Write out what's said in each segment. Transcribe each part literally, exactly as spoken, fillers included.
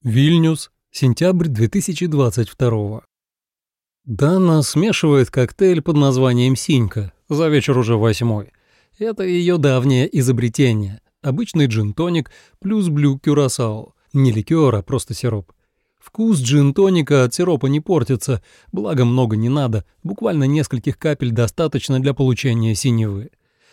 Вильнюс, сентябрь две тысячи двадцать второго. Дана смешивает коктейль под названием «Синька», за вечер уже восьмой. Это ее давнее изобретение. Обычный джин-тоник плюс блю-кюрасао. Не ликер, а просто сироп. Вкус джин-тоника от сиропа не портится, благо много не надо, буквально нескольких капель достаточно для получения синевы.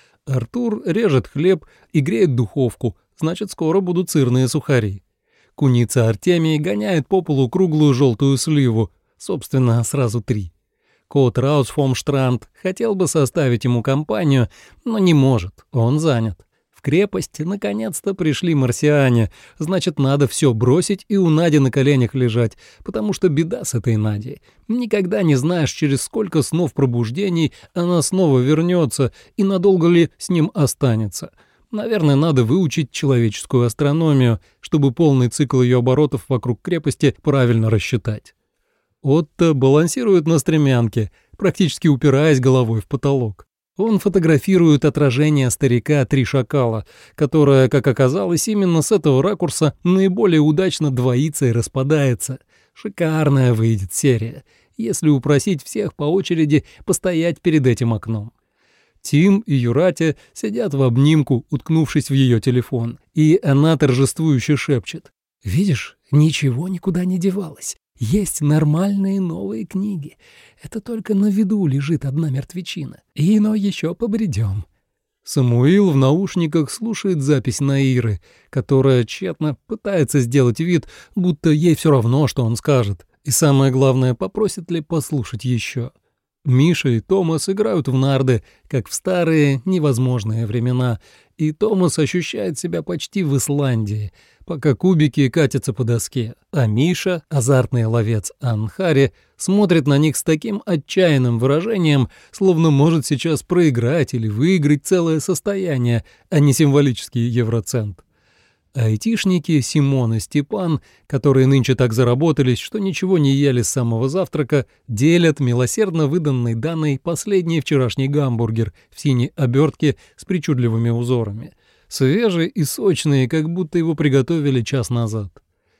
Артур режет хлеб и греет духовку, значит, скоро будут сырные сухари. Куница Артемий гоняет по полу круглую желтую сливу, собственно, сразу три. Кот Раусфомштранд хотел бы составить ему компанию, но не может, он занят. В крепость наконец-то пришли марсиане, значит, надо все бросить и у Нади на коленях лежать, потому что беда с этой Надей. Никогда не знаешь, через сколько снов пробуждений она снова вернется и надолго ли с ним останется. Наверное, надо выучить человеческую астрономию, чтобы полный цикл ее оборотов вокруг крепости правильно рассчитать. Отто балансирует на стремянке, практически упираясь головой в потолок. Он фотографирует отражение старика Три Шакала, которое, как оказалось, именно с этого ракурса наиболее удачно двоится и распадается. Шикарная выйдет серия, если упросить всех по очереди постоять перед этим окном. Тим и Юратя сидят в обнимку, уткнувшись в ее телефон, и она торжествующе шепчет: «Видишь, ничего никуда не девалось. Есть нормальные новые книги. Это только на виду лежит одна мертвечина. И но еще побредем». Самуил в наушниках слушает запись Наиры, которая тщетно пытается сделать вид, будто ей все равно, что он скажет. И самое главное, попросит ли послушать еще. Миша и Томас играют в нарды, как в старые невозможные времена, и Томас ощущает себя почти в Исландии, пока кубики катятся по доске, а Миша, азартный ловец Анхари, смотрит на них с таким отчаянным выражением, словно может сейчас проиграть или выиграть целое состояние, а не символический евроцент. Айтишники Симон и Степан, которые нынче так заработались, что ничего не ели с самого завтрака, делят милосердно выданный Даной последний вчерашний гамбургер в синей обертке с причудливыми узорами. Свежий и сочный, как будто его приготовили час назад.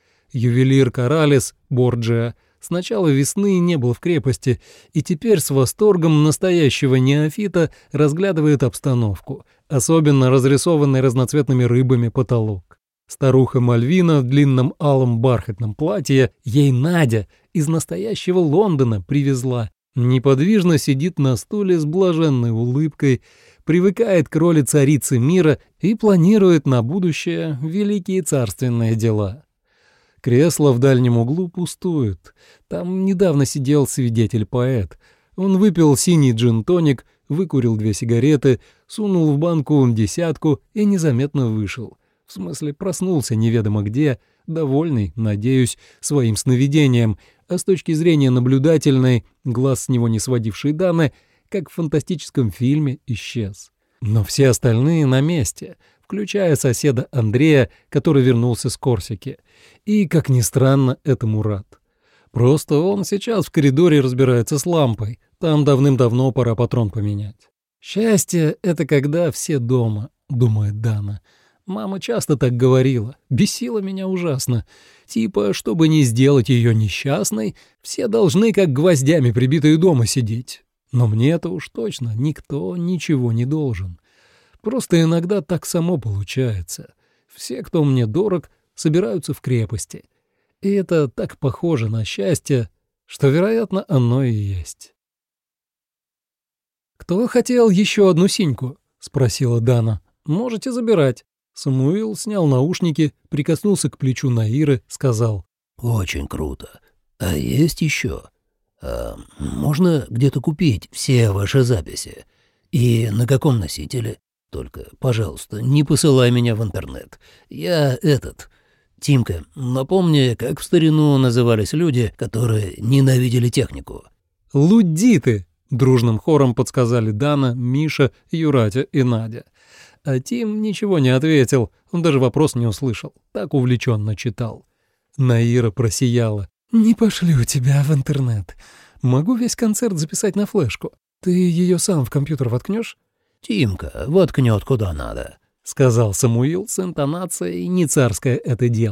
Ювелир Коралес Борджиа с начала весны не был в крепости и теперь с восторгом настоящего неофита разглядывает обстановку, особенно разрисованный разноцветными рыбами потолок. Старуха Мальвина в длинном алом бархатном платье, ей Надя из настоящего Лондона привезла, неподвижно сидит на стуле с блаженной улыбкой, привыкает к роли царицы мира и планирует на будущее великие царственные дела. Кресло в дальнем углу пустует. Там недавно сидел свидетель-поэт. Он выпил синий джин-тоник, выкурил две сигареты, сунул в банку десятку и незаметно вышел. В смысле, проснулся неведомо где, довольный, надеюсь, своим сновидением, а с точки зрения наблюдательной, глаз с него не сводившей Даны, как в фантастическом фильме, исчез. Но все остальные на месте, включая соседа Андрея, который вернулся с Корсики. И, как ни странно, этому рад. Просто он сейчас в коридоре разбирается с лампой, там давным-давно пора патрон поменять. «Счастье — это когда все дома», — думает Дана. Мама часто так говорила, бесила меня ужасно. Типа, чтобы не сделать ее несчастной, все должны как гвоздями прибитые дома сидеть. Но мне-то уж точно никто ничего не должен. Просто иногда так само получается. Все, кто мне дорог, собираются в крепости. И это так похоже на счастье, что, вероятно, оно и есть. «Кто хотел еще одну синьку?» — спросила Дана. «Можете забирать». Самуил снял наушники, прикоснулся к плечу Наиры, сказал: «Очень круто. А есть еще? А можно где-то купить все ваши записи? И на каком носителе? Только, пожалуйста, не посылай меня в интернет. Я этот... Тимка, напомни, как в старину назывались люди, которые ненавидели технику?» «Лудиты!» — дружным хором подсказали Дана, Миша, Юратя и Надя. А Тим ничего не ответил, он даже вопрос не услышал, так увлеченно читал. Наира просияла. «Не пошлю тебя в интернет. Могу весь концерт записать на флешку. Ты ее сам в компьютер воткнешь?» «Тимка воткнет куда надо», — сказал Самуил с интонацией «не царское это дело».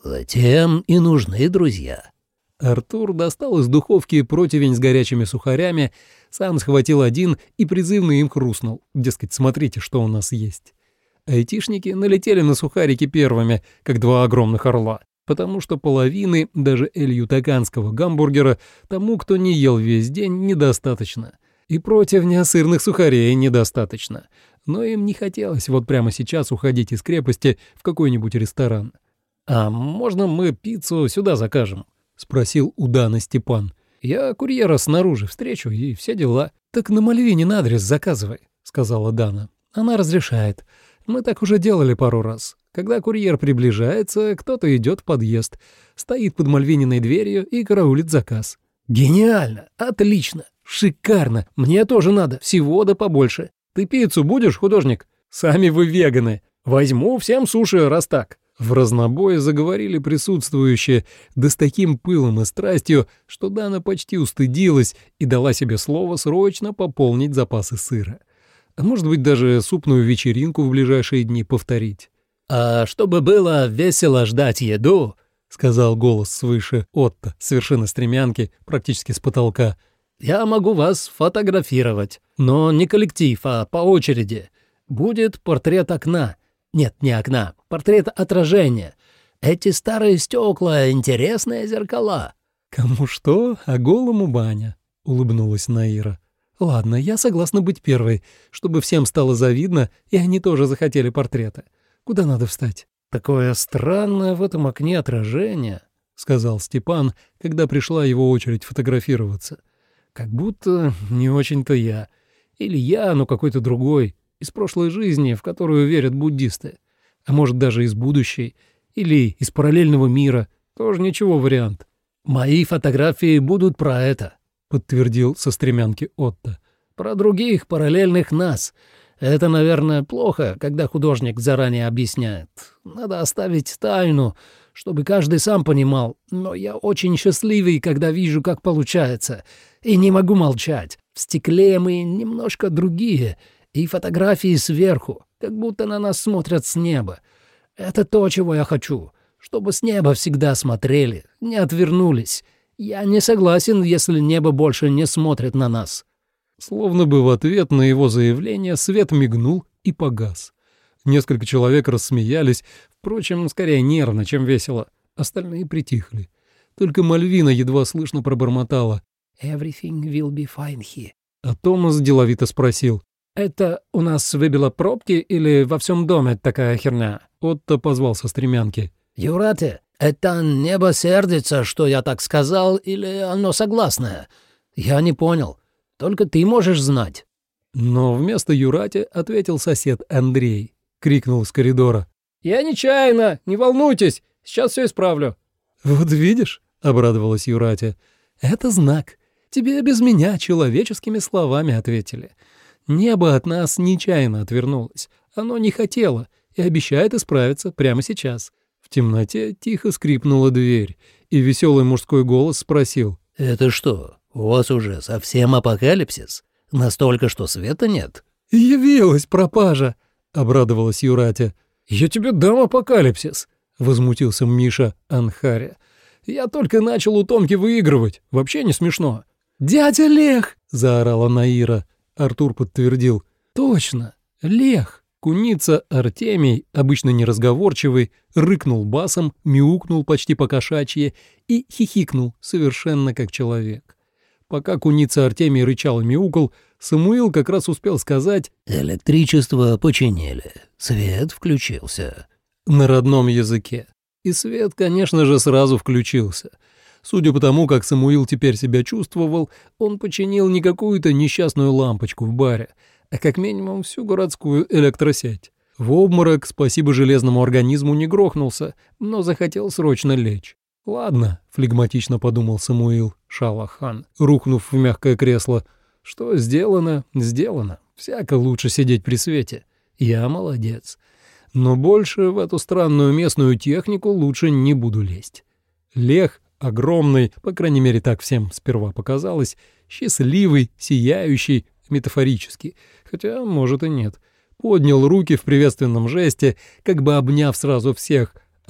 Затем и нужны друзья». Артур достал из духовки противень с горячими сухарями, сам схватил один и призывно им хрустнул. Дескать, смотрите, что у нас есть. Айтишники налетели на сухарики первыми, как два огромных орла, потому что половины, даже эль-ютаканского гамбургера, тому, кто не ел весь день, недостаточно. И противня сырных сухарей недостаточно. Но им не хотелось вот прямо сейчас уходить из крепости в какой-нибудь ресторан. «А можно мы пиццу сюда закажем?» — спросил у Даны Степан. «Я курьера снаружи встречу и все дела». «Так на Мальвинин адрес заказывай», — сказала Дана. «Она разрешает. Мы так уже делали пару раз. Когда курьер приближается, кто-то идет в подъезд, стоит под Мальвининой дверью и караулит заказ». «Гениально! Отлично! Шикарно! Мне тоже надо, всего да побольше. Ты пиццу будешь, художник? Сами вы веганы. Возьму всем суши, раз так». В разнобой заговорили присутствующие, да с таким пылом и страстью, что Дана почти устыдилась и дала себе слово срочно пополнить запасы сыра. А может быть, даже супную вечеринку в ближайшие дни повторить. «А чтобы было весело ждать еду», — сказал голос свыше Отто, с вершины стремянки, практически с потолка, «я могу вас фотографировать, но не коллектив, а по очереди. Будет портрет окна. Нет, не окна, портрет отражения. Эти старые стекла — интересные зеркала». «Кому что, а голому баня», — улыбнулась Наира. «Ладно, я согласна быть первой, чтобы всем стало завидно, и они тоже захотели портрета. Куда надо встать?» «Такое странное в этом окне отражение», — сказал Степан, когда пришла его очередь фотографироваться. «Как будто не очень-то я. Или я, но какой-то другой, из прошлой жизни, в которую верят буддисты. А может, даже из будущей. Или из параллельного мира. Тоже ничего вариант». «Мои фотографии будут про это», — подтвердил со стремянки Отто. «Про других параллельных нас. Это, наверное, плохо, когда художник заранее объясняет. Надо оставить тайну, чтобы каждый сам понимал. Но я очень счастливый, когда вижу, как получается. И не могу молчать. В стекле мы немножко другие. И фотографии сверху, как будто на нас смотрят с неба. Это то, чего я хочу. Чтобы с неба всегда смотрели, не отвернулись. Я не согласен, если небо больше не смотрит на нас». Словно бы в ответ на его заявление свет мигнул и погас. Несколько человек рассмеялись, впрочем, скорее нервно, чем весело. Остальные притихли. Только Мальвина едва слышно пробормотала «Everything will be fine here». А Томас деловито спросил «Это у нас выбило пробки или во всем доме такая херня?» Отто позвал со стремянки. «Юрате, это небо сердится, что я так сказал, или оно согласное? Я не понял. Только ты можешь знать». Но вместо Юрати ответил сосед Андрей. Крикнул из коридора. «Я нечаянно, не волнуйтесь, сейчас все исправлю». «Вот видишь», — обрадовалась Юрати, — «это знак. Тебе без меня человеческими словами ответили. Небо от нас нечаянно отвернулось. Оно не хотело и обещает исправиться прямо сейчас». В темноте тихо скрипнула дверь, и веселый мужской голос спросил. «Это что, у вас уже совсем апокалипсис? Настолько, что света нет?» «Явилась пропажа», — обрадовалась Юратя. «Я тебе дам апокалипсис», — возмутился Миша Анхаря. «Я только начал у Томки выигрывать. Вообще не смешно». «Дядя Лех!» — заорала Наира. Артур подтвердил. «Точно, Лех». Куница Артемий, обычно неразговорчивый, рыкнул басом, мяукнул почти по-кошачьи и хихикнул, совершенно как человек. Пока куница Артемий рычал и мяукал, Самуил как раз успел сказать «Электричество починили, свет включился» на родном языке. И свет, конечно же, сразу включился. Судя по тому, как Самуил теперь себя чувствовал, он починил не какую-то несчастную лампочку в баре, а как минимум всю городскую электросеть. В обморок, спасибо железному организму, не грохнулся, но захотел срочно лечь. «Ладно», — флегматично подумал Самуил Шалахан, рухнув в мягкое кресло. «Что сделано, сделано. Всяко лучше сидеть при свете. Я молодец. Но больше в эту странную местную технику лучше не буду лезть». Лех, огромный, по крайней мере так всем сперва показалось, счастливый, сияющий, метафорически, хотя, может, и нет, поднял руки в приветственном жесте, как бы обняв сразу всех,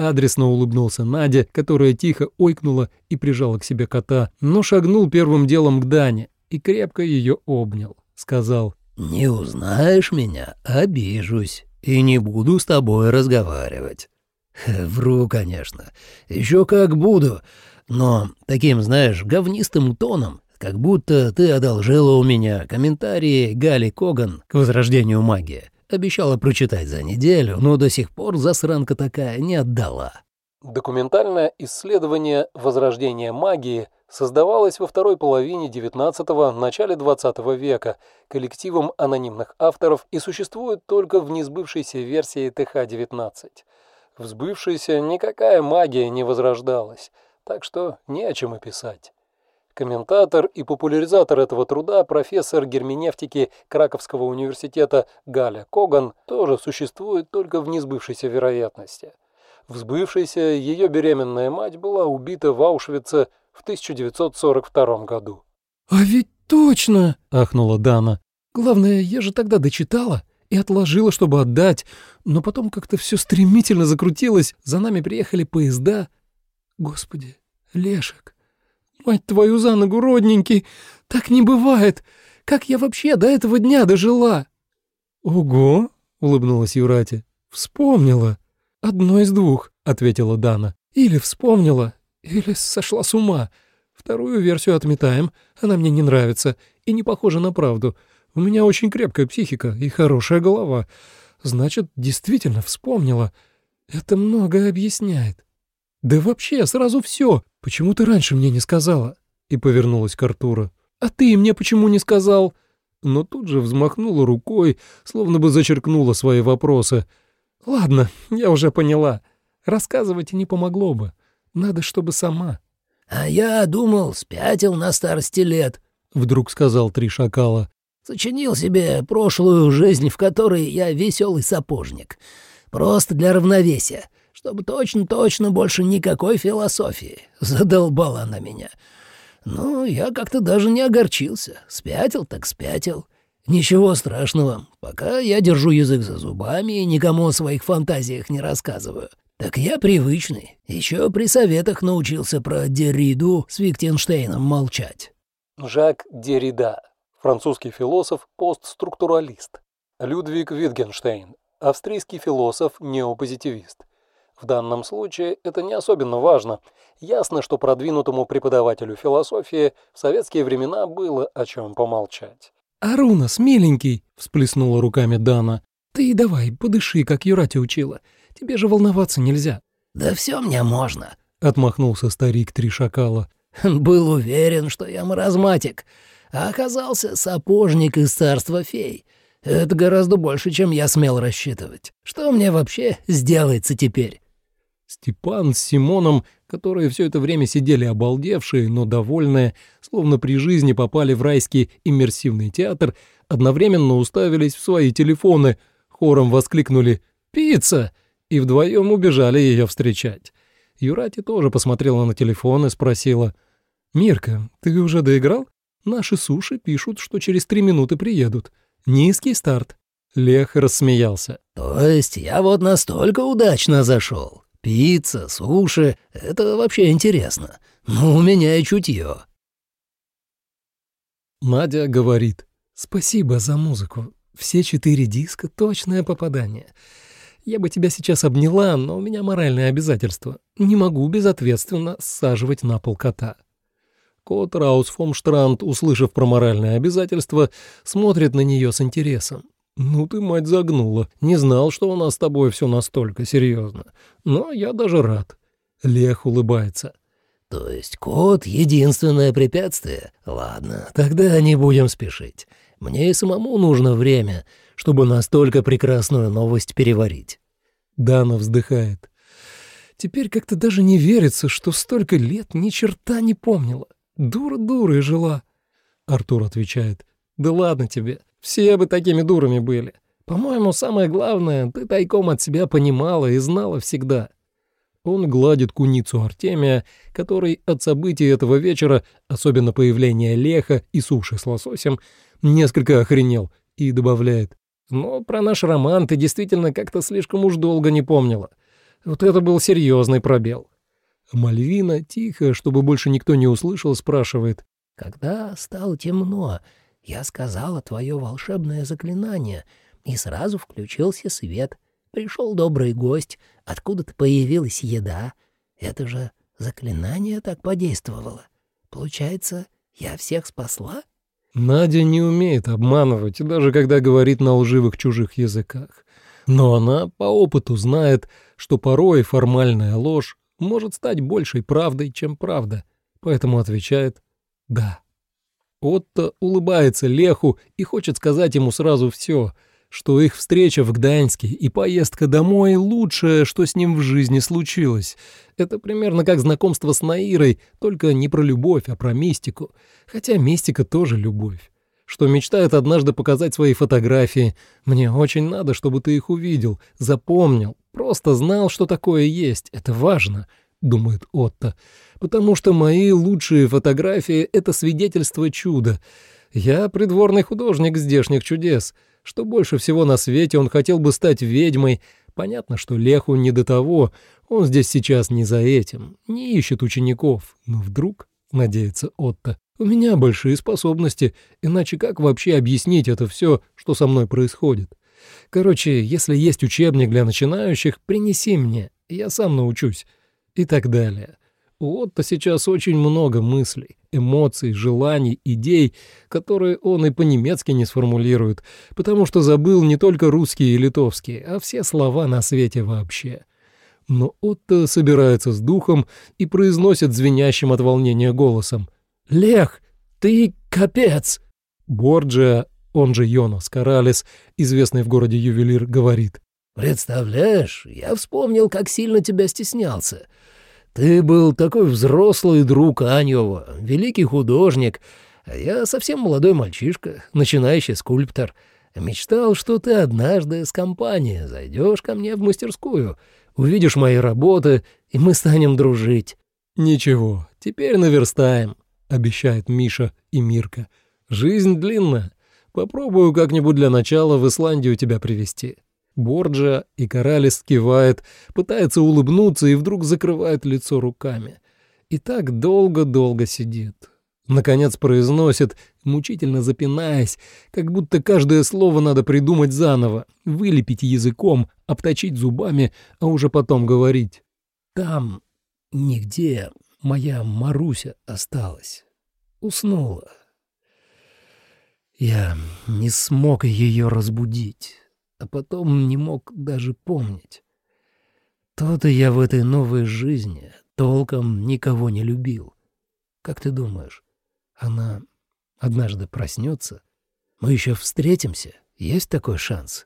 Адресно улыбнулся Надя, которая тихо ойкнула и прижала к себе кота, но шагнул первым делом к Дане и крепко ее обнял. Сказал: «Не узнаешь меня — обижусь и не буду с тобой разговаривать». Вру, конечно. Еще как буду, но таким, знаешь, говнистым тоном, как будто ты одолжила у меня комментарии Гали Коган к возрождению магии. Обещала прочитать за неделю, но до сих пор засранка такая не отдала. Документальное исследование возрождения магии создавалось во второй половине девятнадцатого – начале двадцатого века коллективом анонимных авторов и существует только в несбывшейся версии Т Х девятнадцать. В сбывшейся никакая магия не возрождалась, так что не о чем и писать. Комментатор и популяризатор этого труда, профессор герменевтики Краковского университета Галя Коган, тоже существует только в несбывшейся вероятности. В сбывшейся ее беременная мать была убита в Аушвице в тысяча девятьсот сорок втором году. «А ведь точно!» — ахнула Дана. «Главное, я же тогда дочитала и отложила, чтобы отдать, но потом как-то все стремительно закрутилось, за нами приехали поезда. Господи, Лешек, мать твою за ногу, родненький, так не бывает! Как я вообще до этого дня дожила?» «Ого!» — улыбнулась Юрати. «Вспомнила!» «Одно из двух», — ответила Дана. «Или вспомнила, или сошла с ума. Вторую версию отметаем, она мне не нравится и не похожа на правду. У меня очень крепкая психика и хорошая голова. Значит, действительно вспомнила. Это многое объясняет. Да вообще, сразу все. Почему ты раньше мне не сказала?» И повернулась к Артуру. «А ты мне почему не сказал?» Но тут же взмахнула рукой, словно бы зачеркнула свои вопросы. «Ладно, я уже поняла. Рассказывать не помогло бы. Надо, чтобы сама». «А я думал, спятил на старости лет», — вдруг сказал Три Шакала. «Сочинил себе прошлую жизнь, в которой я веселый сапожник. Просто для равновесия, чтобы точно-точно больше никакой философии. Задолбала она меня. Ну, я как-то даже не огорчился. Спятил так спятил. Ничего страшного, пока я держу язык за зубами и никому о своих фантазиях не рассказываю. Так я привычный. Еще при советах научился про Дерриду с Виттгенштейном молчать». Жак Деррида, французский философ, постструктуралист. Людвиг Виттгенштейн, австрийский философ, неопозитивист. В данном случае это не особенно важно. Ясно, что продвинутому преподавателю философии в советские времена было о чем помолчать. «Арунас, миленький!» — всплеснула руками Дана. «Ты давай, подыши, как Юрати учила. Тебе же волноваться нельзя». «Да все мне можно», — отмахнулся старик Три Шакала. «Был уверен, что я маразматик, а оказался сапожник из царства фей. Это гораздо больше, чем я смел рассчитывать. Что мне вообще сделается теперь?» Степан с Симоном, которые все это время сидели обалдевшие, но довольные, словно при жизни попали в райский иммерсивный театр, одновременно уставились в свои телефоны, хором воскликнули «Пицца!» и вдвоем убежали ее встречать. Юрати тоже посмотрела на телефон и спросила: «Мирка, ты уже доиграл? Наши суши пишут, что через три минуты приедут. Низкий старт». Лех рассмеялся. «То есть я вот настолько удачно зашел? Пицца, суши — это вообще интересно. Ну, у меня и чутье». Надя говорит: «Спасибо за музыку. Все четыре диска — точное попадание. Я бы тебя сейчас обняла, но у меня моральные обязательства. Не могу безответственно саживать на пол кота». Кот Раусфомштранд, услышав про моральные обязательства, смотрит на нее с интересом. «Ну ты, мать, загнула. Не знал, что у нас с тобой все настолько серьезно. Но я даже рад». Лех улыбается. «То есть кот — единственное препятствие? Ладно, тогда не будем спешить. Мне и самому нужно время, чтобы настолько прекрасную новость переварить». Дана вздыхает. «Теперь как-то даже не верится, что столько лет ни черта не помнила. Дура дурой жила». Артур отвечает: «Да ладно тебе. Все бы такими дурами были. По-моему, самое главное, ты тайком от себя понимала и знала всегда». Он гладит куницу Артемия, который от событий этого вечера, особенно появления Леха и суши с лососем, несколько охренел, и добавляет: «Но про наш роман ты действительно как-то слишком уж долго не помнила. Вот это был серьезный пробел. Мальвина, тихо, чтобы больше никто не услышал, спрашивает. «Когда стало темно, я сказала твое волшебное заклинание, и сразу включился свет. Пришел добрый гость, откуда-то появилась еда. Это же заклинание так подействовало. Получается, я всех спасла?» Надя не умеет обманывать, даже когда говорит на лживых чужих языках. Но она по опыту знает, что порой формальная ложь может стать большей правдой, чем правда, поэтому отвечает «да». Отто улыбается Леху и хочет сказать ему сразу все, что их встреча в Гданьске и поездка домой — лучшее, что с ним в жизни случилось. Это примерно как знакомство с Наирой, только не про любовь, а про мистику. Хотя мистика тоже любовь. Что мечтает однажды показать свои фотографии. Мне очень надо, чтобы ты их увидел, запомнил, просто знал, что такое есть. Это важно, думает Отто, потому что мои лучшие фотографии — это свидетельство чуда. Я придворный художник здешних чудес. Что больше всего на свете он хотел бы стать ведьмой. Понятно, что Леху не до того, он здесь сейчас не за этим, не ищет учеников. Но вдруг, надеется Отто, у меня большие способности, иначе как вообще объяснить это все, что со мной происходит? Короче, если есть учебник для начинающих, принеси мне, я сам научусь. И так далее. У Отто сейчас очень много мыслей, эмоций, желаний, идей, которые он и по-немецки не сформулирует, потому что забыл не только русский и литовский, а все слова на свете вообще. Но Отто собирается с духом и произносит звенящим от волнения голосом: «Лех, ты капец!» Борджиа, он же Йонас Каралис, известный в городе ювелир, говорит: «Представляешь, я вспомнил, как сильно тебя стеснялся. Ты был такой взрослый друг Аньева, великий художник, а я совсем молодой мальчишка, начинающий скульптор. Мечтал, что ты однажды с компанией зайдешь ко мне в мастерскую, увидишь мои работы, и мы станем дружить». «Ничего, теперь наверстаем», — обещает Миша и Мирка. «Жизнь длинная. Попробую как-нибудь для начала в Исландию тебя привезти». Борджиа и Каралис кивает, пытается улыбнуться и вдруг закрывает лицо руками. И так долго-долго сидит. Наконец произносит, мучительно запинаясь, как будто каждое слово надо придумать заново, вылепить языком, обточить зубами, а уже потом говорить. «Там нигде моя Маруся осталась. Уснула. Я не смог ее разбудить, а потом не мог даже помнить. То-то я в этой новой жизни толком никого не любил. Как ты думаешь, она однажды проснется? Мы еще встретимся? Есть такой шанс?»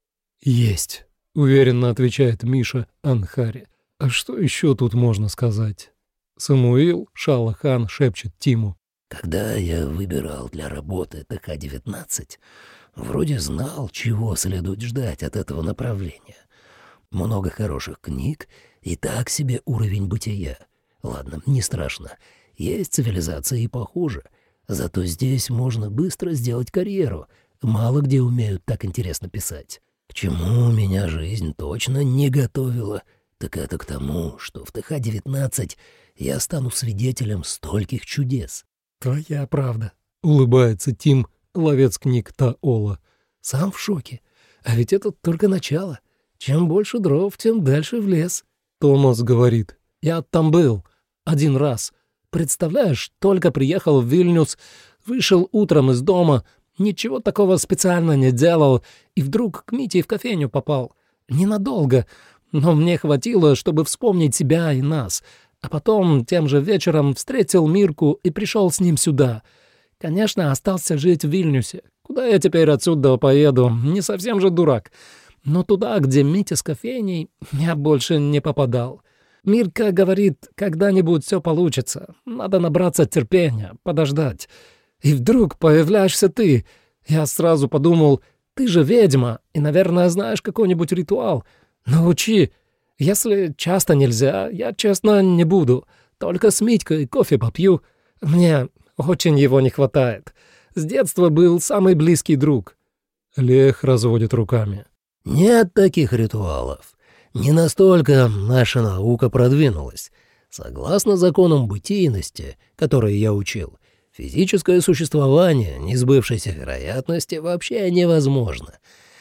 «Есть», — уверенно отвечает Миша Анхари. «А что еще тут можно сказать?» Самуил Шалахан шепчет Тиму: «Когда я выбирал для работы тэ ка девятнадцать, вроде знал, чего следует ждать от этого направления. Много хороших книг и так себе уровень бытия. Ладно, не страшно. Есть цивилизации и похуже. Зато здесь можно быстро сделать карьеру. Мало где умеют так интересно писать. К чему меня жизнь точно не готовила, так это к тому, что в тэ ка девятнадцать я стану свидетелем стольких чудес». «Твоя правда», — улыбается Тим, ловец книг Таола. «Сам в шоке. А ведь это только начало. Чем больше дров, тем дальше в лес». Томас говорит: «Я там был. Один раз. Представляешь, только приехал в Вильнюс, вышел утром из дома, ничего такого специально не делал, и вдруг к Мите в кофейню попал. Ненадолго, но мне хватило, чтобы вспомнить себя и нас. А потом тем же вечером встретил Мирку и пришел с ним сюда. Конечно, остался жить в Вильнюсе. Куда я теперь отсюда поеду? Не совсем же дурак. Но туда, где Митя с кофейней, я больше не попадал. Мирка говорит, когда-нибудь все получится. Надо набраться терпения, подождать. И вдруг появляешься ты. Я сразу подумал, ты же ведьма и, наверное, знаешь какой-нибудь ритуал. Научи. Если часто нельзя, я, честно, не буду. Только с Митькой кофе попью. Мне очень его не хватает. С детства был самый близкий друг». Лех разводит руками. «Нет таких ритуалов. Не настолько наша наука продвинулась. Согласно законам бытийности, которые я учил, физическое существование несбывшейся вероятности вообще невозможно.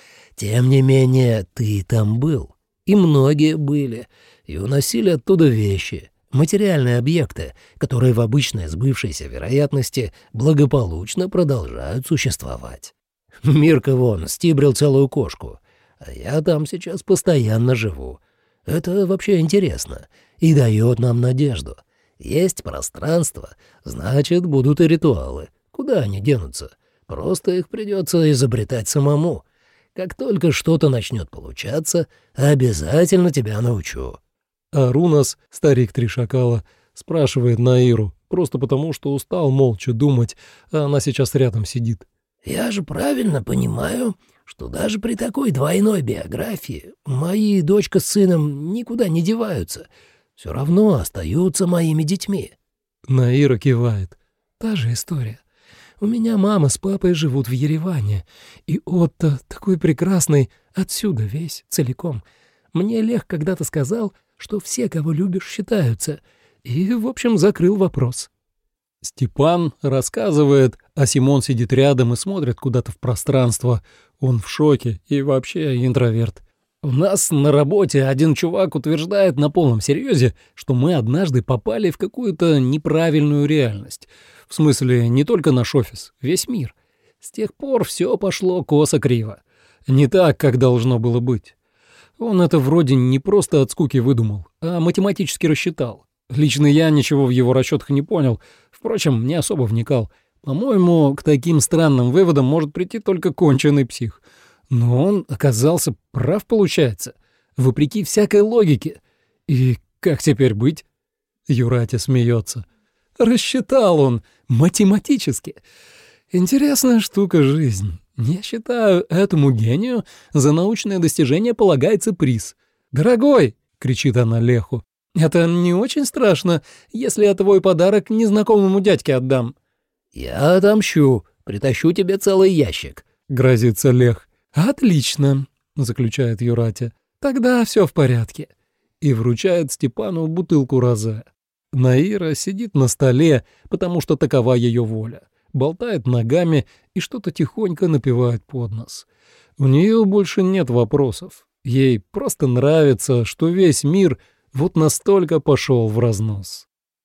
Тем не менее, ты там был, и многие были, и уносили оттуда вещи, материальные объекты, которые в обычной сбывшейся вероятности благополучно продолжают существовать. Мирка вон стибрил целую кошку, а я там сейчас постоянно живу. Это вообще интересно и дает нам надежду. Есть пространство, значит, будут и ритуалы. Куда они денутся? Просто их придется изобретать самому. Как только что-то начнет получаться, обязательно тебя научу». А Рунас, старик Три Шакала, спрашивает Наиру, просто потому, что устал молча думать, а она сейчас рядом сидит. «Я же правильно понимаю, что даже при такой двойной биографии мои дочка с сыном никуда не деваются, все равно остаются моими детьми». Наира кивает. «Та же история. У меня мама с папой живут в Ереване, и Отто такой прекрасный, отсюда весь, целиком. Мне Лех когда-то сказал, что все, кого любишь, считаются, и, в общем, закрыл вопрос». Степан рассказывает, а Симон сидит рядом и смотрит куда-то в пространство. Он в шоке и вообще интроверт. «У нас на работе один чувак утверждает на полном серьезе, что мы однажды попали в какую-то неправильную реальность. В смысле, не только наш офис, весь мир. С тех пор все пошло косо-криво. Не так, как должно было быть. Он это вроде не просто от скуки выдумал, а математически рассчитал. Лично я ничего в его расчетах не понял, впрочем, не особо вникал. По-моему, к таким странным выводам может прийти только конченый псих. Но он оказался прав, получается, вопреки всякой логике. И как теперь быть?» Юратя смеется. «Рассчитал он математически. Интересная штука жизнь. Я считаю, этому гению за научное достижение полагается приз. Дорогой!» — кричит она Леху. «Это не очень страшно, если я твой подарок незнакомому дядьке отдам?» «Я отомщу, притащу тебе целый ящик», — грозится Лех. «Отлично», — заключает Юратя. «Тогда все в порядке». И вручает Степану бутылку розе. Наира сидит на столе, потому что такова ее воля. Болтает ногами и что-то тихонько напевает под нос. У нее больше нет вопросов. Ей просто нравится, что весь мир вот настолько пошел в разнос.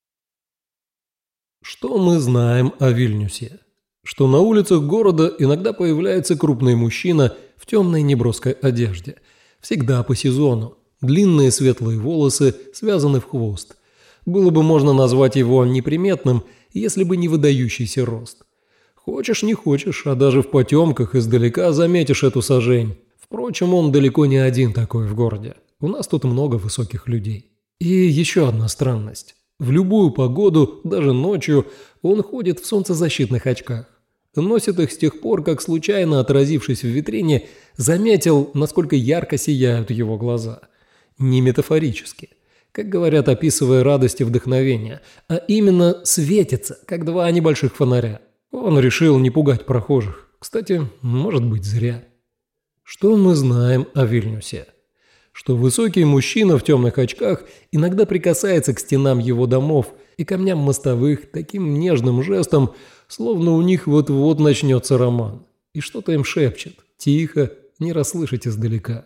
Что мы знаем о Вильнюсе? Что на улицах города иногда появляется крупный мужчина в темной неброской одежде. Всегда по сезону. Длинные светлые волосы связаны в хвост. Было бы можно назвать его неприметным, если бы не выдающийся рост. Хочешь не хочешь, а даже в потемках издалека заметишь эту сажень. Впрочем, он далеко не один такой в городе. У нас тут много высоких людей. И еще одна странность. В любую погоду, даже ночью, он ходит в солнцезащитных очках. Носит их с тех пор, как, случайно отразившись в витрине, заметил, насколько ярко сияют его глаза. Не метафорически, как говорят, описывая радость и вдохновение, а именно светится, как два небольших фонаря. Он решил не пугать прохожих. Кстати, может быть, зря. Что мы знаем о Вильнюсе? Что высокий мужчина в темных очках иногда прикасается к стенам его домов и камням мостовых таким нежным жестом, словно у них вот-вот начнется роман, и что-то им шепчет, тихо, не расслышать издалека.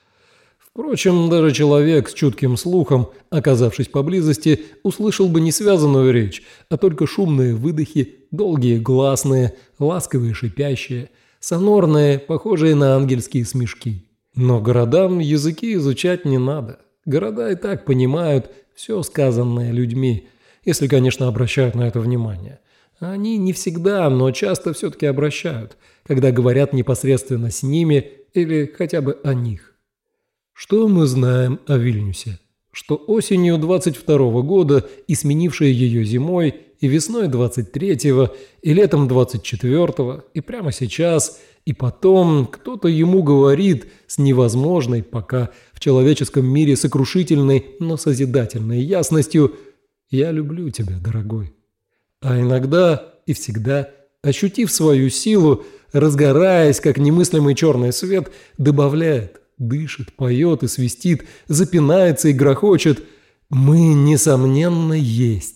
Впрочем, даже человек с чутким слухом, оказавшись поблизости, услышал бы не связанную речь, а только шумные выдохи, долгие гласные, ласковые шипящие, сонорные, похожие на ангельские смешки. Но городам языки изучать не надо. Города и так понимают все сказанное людьми, если, конечно, обращают на это внимание. Они не всегда, но часто все-таки обращают, когда говорят непосредственно с ними или хотя бы о них. Что мы знаем о Вильнюсе? Что осенью двадцать второго года и сменившей ее зимой, и весной двадцать третьего, и летом двадцать четвертого, и прямо сейчас, и потом кто-то ему говорит с невозможной пока в человеческом мире сокрушительной, но созидательной ясностью «Я люблю тебя, дорогой». А иногда и всегда, ощутив свою силу, разгораясь, как немыслимый черный свет, добавляет дышит, поет и свистит, запинается и грохочет. Мы, несомненно, есть.